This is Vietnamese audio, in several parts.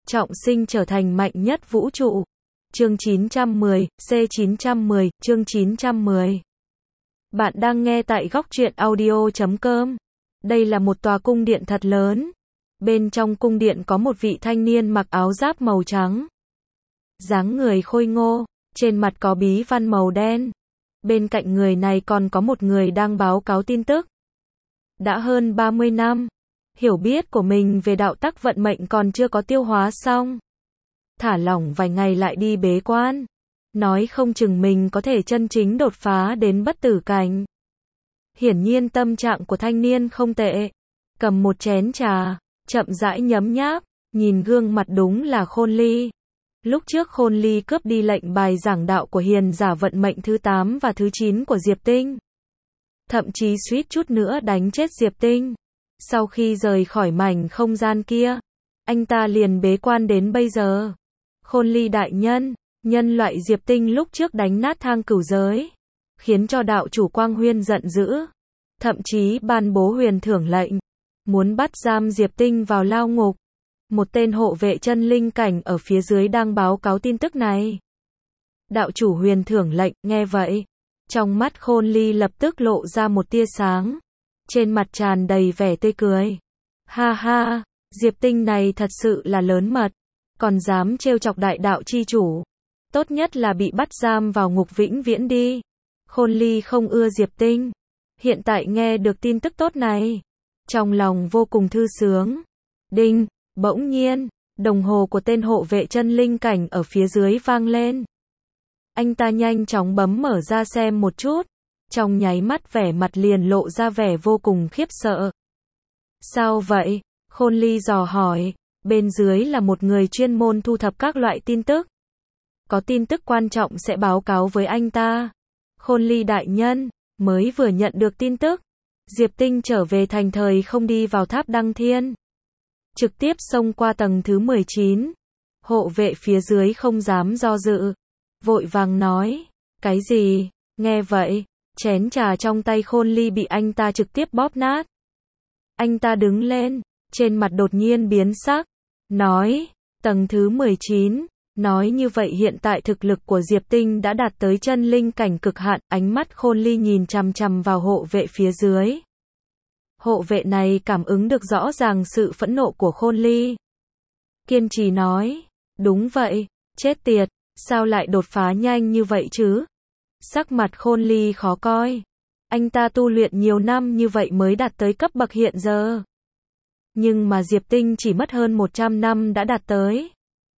trọng sinh trở thành mạnh nhất vũ trụ. Chương 910, C910, chương 910. Bạn đang nghe tại góc truyện audio.com. Đây là một tòa cung điện thật lớn. Bên trong cung điện có một vị thanh niên mặc áo giáp màu trắng. Dáng người khôi ngô, trên mặt có bí văn màu đen. Bên cạnh người này còn có một người đang báo cáo tin tức. Đã hơn 30 năm, hiểu biết của mình về đạo tắc vận mệnh còn chưa có tiêu hóa xong. Thả lỏng vài ngày lại đi bế quan. Nói không chừng mình có thể chân chính đột phá đến bất tử cảnh. Hiển nhiên tâm trạng của thanh niên không tệ. Cầm một chén trà, chậm rãi nhấm nháp, nhìn gương mặt đúng là Khôn Ly. Lúc trước Khôn Ly cướp đi lệnh bài giảng đạo của hiền giả vận mệnh thứ 8 và thứ 9 của Diệp Tinh. Thậm chí suýt chút nữa đánh chết Diệp Tinh. Sau khi rời khỏi mảnh không gian kia, anh ta liền bế quan đến bây giờ. Khôn Ly đại nhân, nhân loại Diệp Tinh lúc trước đánh nát thang cửu giới, khiến cho đạo chủ Quang Huyên giận dữ, thậm chí ban bố huyền thưởng lệnh, muốn bắt giam Diệp Tinh vào lao ngục. Một tên hộ vệ chân linh cảnh ở phía dưới đang báo cáo tin tức này. Đạo chủ huyền thưởng lệnh, nghe vậy, trong mắt Khôn Ly lập tức lộ ra một tia sáng, trên mặt tràn đầy vẻ tươi cười. Ha ha, Diệp Tinh này thật sự là lớn mật, còn dám trêu chọc đại đạo chi chủ. Tốt nhất là bị bắt giam vào ngục vĩnh viễn đi. Khôn Ly không ưa Diệp Tinh. Hiện tại nghe được tin tức tốt này, trong lòng vô cùng thư sướng. Đinh, bỗng nhiên, đồng hồ của tên hộ vệ chân linh cảnh ở phía dưới vang lên. Anh ta nhanh chóng bấm mở ra xem một chút. Trong nháy mắt vẻ mặt liền lộ ra vẻ vô cùng khiếp sợ. Sao vậy? Khôn Ly dò hỏi. Bên dưới là một người chuyên môn thu thập các loại tin tức. Có tin tức quan trọng sẽ báo cáo với anh ta. Khôn Ly đại nhân, mới vừa nhận được tin tức. Diệp Tinh trở về thành thời không đi vào tháp Đăng Thiên. Trực tiếp xông qua tầng thứ 19. Hộ vệ phía dưới không dám do dự. Vội vàng nói. Cái gì? Nghe vậy, chén trà trong tay Khôn Ly bị anh ta trực tiếp bóp nát. Anh ta đứng lên, trên mặt đột nhiên biến sắc. Nói, tầng thứ 19. Nói như vậy hiện tại thực lực của Diệp Tinh đã đạt tới chân linh cảnh cực hạn. Ánh mắt Khôn Ly nhìn chằm chằm vào hộ vệ phía dưới. Hộ vệ này cảm ứng được rõ ràng sự phẫn nộ của Khôn Ly. Kiên trì nói, đúng vậy, chết tiệt, sao lại đột phá nhanh như vậy chứ? Sắc mặt Khôn Ly khó coi. Anh ta tu luyện nhiều năm như vậy mới đạt tới cấp bậc hiện giờ. Nhưng mà Diệp Tinh chỉ mất hơn 100 năm đã đạt tới.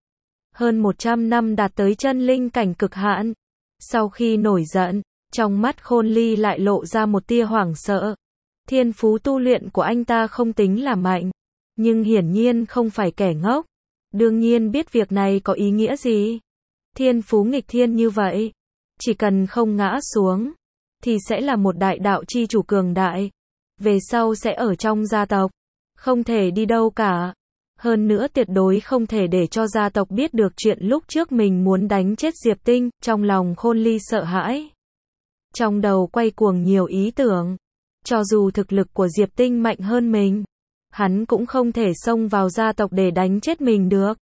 Hơn 100 năm đạt tới chân linh cảnh cực hạn. Sau khi nổi giận, trong mắt Khôn Ly lại lộ ra một tia hoảng sợ. Thiên phú tu luyện của anh ta không tính là mạnh, nhưng hiển nhiên không phải kẻ ngốc. Đương nhiên biết việc này có ý nghĩa gì. Thiên phú nghịch thiên như vậy, chỉ cần không ngã xuống, thì sẽ là một đại đạo chi chủ cường đại. Về sau sẽ ở trong gia tộc, không thể đi đâu cả. Hơn nữa tuyệt đối không thể để cho gia tộc biết được chuyện lúc trước mình muốn đánh chết Diệp Tinh. Trong lòng Khôn Ly sợ hãi. Trong đầu quay cuồng nhiều ý tưởng. Cho dù thực lực của Diệp Tinh mạnh hơn mình, hắn cũng không thể xông vào gia tộc để đánh chết mình được.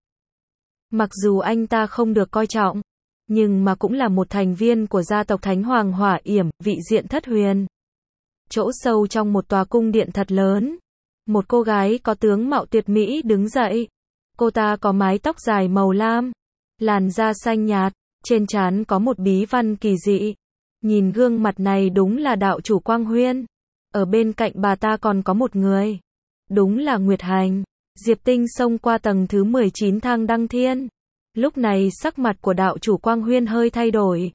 Mặc dù anh ta không được coi trọng, nhưng mà cũng là một thành viên của gia tộc Thánh Hoàng Hỏa Yểm, vị diện Thất Huyền. Chỗ sâu trong một tòa cung điện thật lớn, một cô gái có tướng mạo tuyệt mỹ đứng dậy. Cô ta có mái tóc dài màu lam, làn da xanh nhạt, trên trán có một bí văn kỳ dị. Nhìn gương mặt này đúng là đạo chủ Quang Huyên. Ở bên cạnh bà ta còn có một người. Đúng là Nguyệt Hành. Diệp Tinh xông qua tầng thứ 19 thang Đăng Thiên. Lúc này sắc mặt của đạo chủ Quang Huyên hơi thay đổi.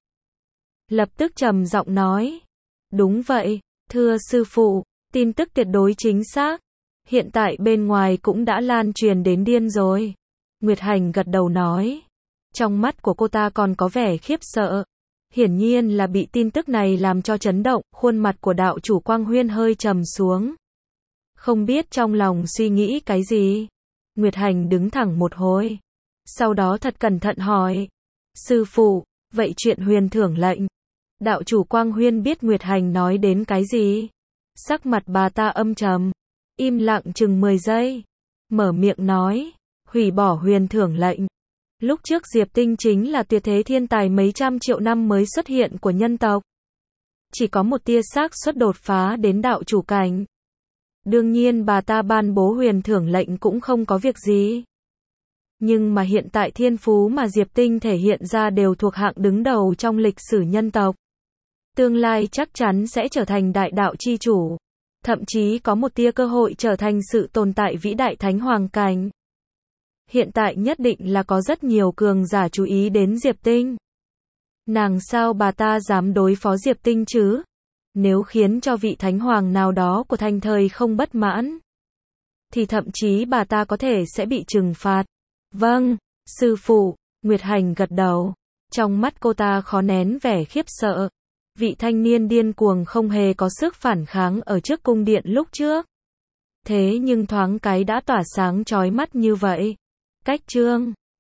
Lập tức trầm giọng nói. Đúng vậy, thưa sư phụ, tin tức tuyệt đối chính xác. Hiện tại bên ngoài cũng đã lan truyền đến điên rồi. Nguyệt Hành gật đầu nói. Trong mắt của cô ta còn có vẻ khiếp sợ. Hiển nhiên là bị tin tức này làm cho chấn động. Khuôn mặt của đạo chủ Quang Huyên hơi trầm xuống. Không biết trong lòng suy nghĩ cái gì. Nguyệt Hành đứng thẳng một hồi. Sau đó thật cẩn thận hỏi. Sư phụ, vậy chuyện huyền thưởng lệnh. Đạo chủ Quang Huyên biết Nguyệt Hành nói đến cái gì. Sắc mặt bà ta âm trầm. Im lặng chừng 10 giây. Mở miệng nói. hủy bỏ huyền thưởng lệnh. Lúc trước Diệp Tinh chính là tuyệt thế thiên tài mấy trăm triệu năm mới xuất hiện của nhân tộc. Chỉ có một tia xác suất đột phá đến đạo chủ cảnh. Đương nhiên bà ta ban bố huyền thưởng lệnh cũng không có việc gì. Nhưng mà hiện tại thiên phú mà Diệp Tinh thể hiện ra đều thuộc hạng đứng đầu trong lịch sử nhân tộc. Tương lai chắc chắn sẽ trở thành đại đạo chi chủ. Thậm chí có một tia cơ hội trở thành sự tồn tại vĩ đại thánh hoàng cảnh. Hiện tại nhất định là có rất nhiều cường giả chú ý đến Diệp Tinh. Nàng sao bà ta dám đối phó Diệp Tinh chứ? Nếu khiến cho vị thánh hoàng nào đó của thành thời không bất mãn, thì thậm chí bà ta có thể sẽ bị trừng phạt. Vâng, sư phụ, Nguyệt Hành gật đầu. Trong mắt cô ta khó nén vẻ khiếp sợ. Vị thanh niên điên cuồng không hề có sức phản kháng ở trước cung điện lúc trước. Thế nhưng thoáng cái đã tỏa sáng chói mắt như vậy. Cách chương